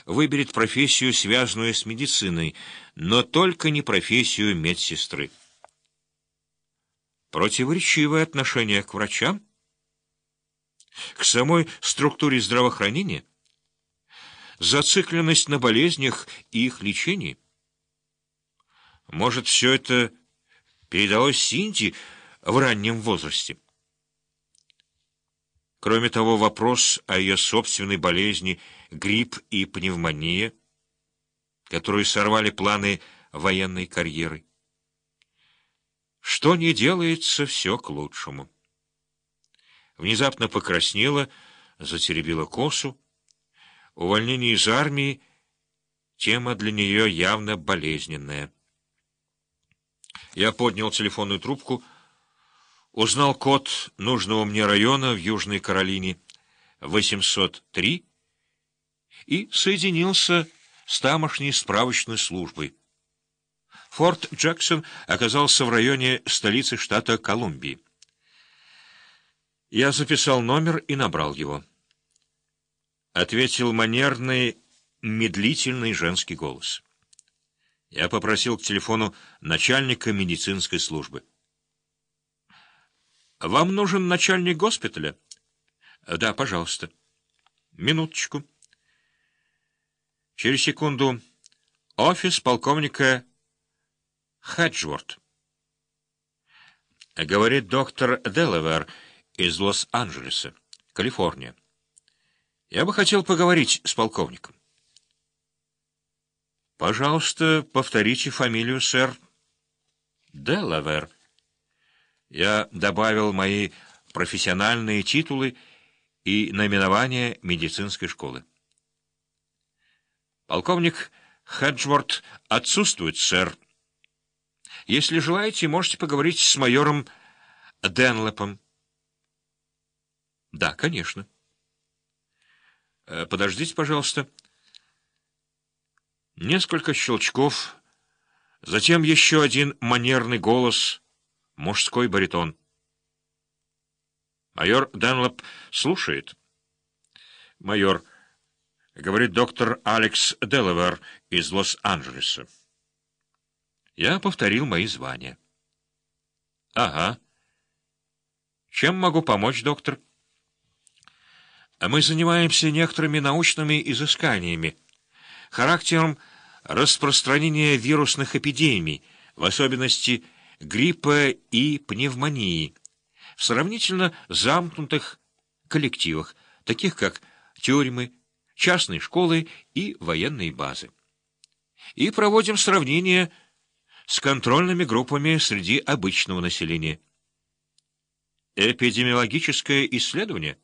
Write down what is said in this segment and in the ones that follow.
выберет профессию, связанную с медициной, но только не профессию медсестры. Противоречивое отношение к врачам, к самой структуре здравоохранения, зацикленность на болезнях и их лечении. Может, все это передалось Синди в раннем возрасте? Кроме того, вопрос о ее собственной болезни, грипп и пневмония, которые сорвали планы военной карьеры. Что ни делается, все к лучшему. Внезапно покраснела, затеребила косу. Увольнение из армии — тема для нее явно болезненная. Я поднял телефонную трубку, узнал код нужного мне района в Южной Каролине, 803, и соединился с тамошней справочной службой. Форт Джексон оказался в районе столицы штата Колумбии. Я записал номер и набрал его. Ответил манерный, медлительный женский голос. Я попросил к телефону начальника медицинской службы. «Вам нужен начальник госпиталя?» «Да, пожалуйста». «Минуточку». Через секунду офис полковника Хеджворт. Говорит доктор Делавер из Лос-Анджелеса, Калифорния. Я бы хотел поговорить с полковником. Пожалуйста, повторите фамилию, сэр. Делавер. Я добавил мои профессиональные титулы и наименование медицинской школы. Полковник Хеджворт отсутствует, сэр. Если желаете, можете поговорить с майором Денлэпом. Да, конечно. Подождите, пожалуйста. Несколько щелчков, затем еще один манерный голос, мужской баритон. Майор Денлэп слушает. Майор, говорит доктор Алекс Делавер из Лос-Анджелеса. Я повторил мои звания. Ага. Чем могу помочь, доктор? Мы занимаемся некоторыми научными изысканиями, характером распространения вирусных эпидемий, в особенности гриппа и пневмонии, в сравнительно замкнутых коллективах, таких как тюрьмы, частные школы и военные базы. И проводим сравнение с контрольными группами среди обычного населения. Эпидемиологическое исследование?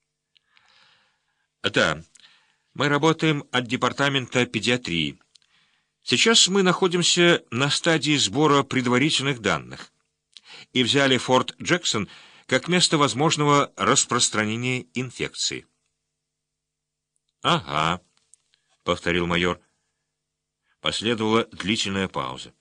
Да, мы работаем от департамента педиатрии. Сейчас мы находимся на стадии сбора предварительных данных и взяли Форт Джексон как место возможного распространения инфекции. «Ага», — повторил майор. Последовала длительная пауза.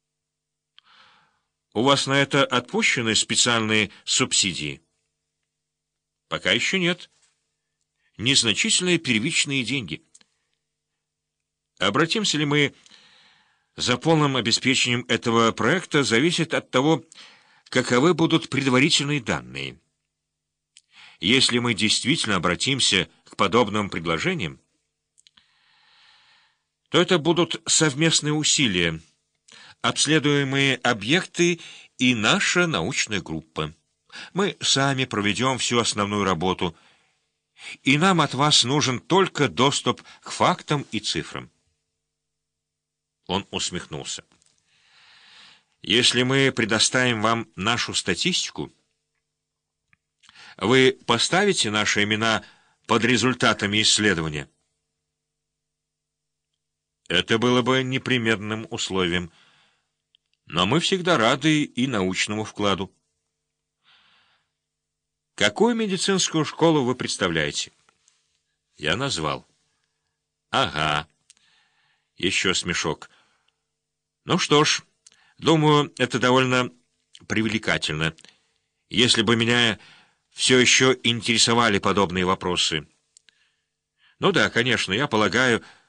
«У вас на это отпущены специальные субсидии?» «Пока еще нет. Незначительные первичные деньги. Обратимся ли мы за полным обеспечением этого проекта, зависит от того, каковы будут предварительные данные. Если мы действительно обратимся к подобным предложениям, то это будут совместные усилия, обследуемые объекты и наша научная группа. Мы сами проведем всю основную работу, и нам от вас нужен только доступ к фактам и цифрам. Он усмехнулся. Если мы предоставим вам нашу статистику, вы поставите наши имена под результатами исследования? Это было бы непременным условием, но мы всегда рады и научному вкладу. Какую медицинскую школу вы представляете? Я назвал. Ага. Еще смешок. Ну что ж, думаю, это довольно привлекательно, если бы меня все еще интересовали подобные вопросы. Ну да, конечно, я полагаю,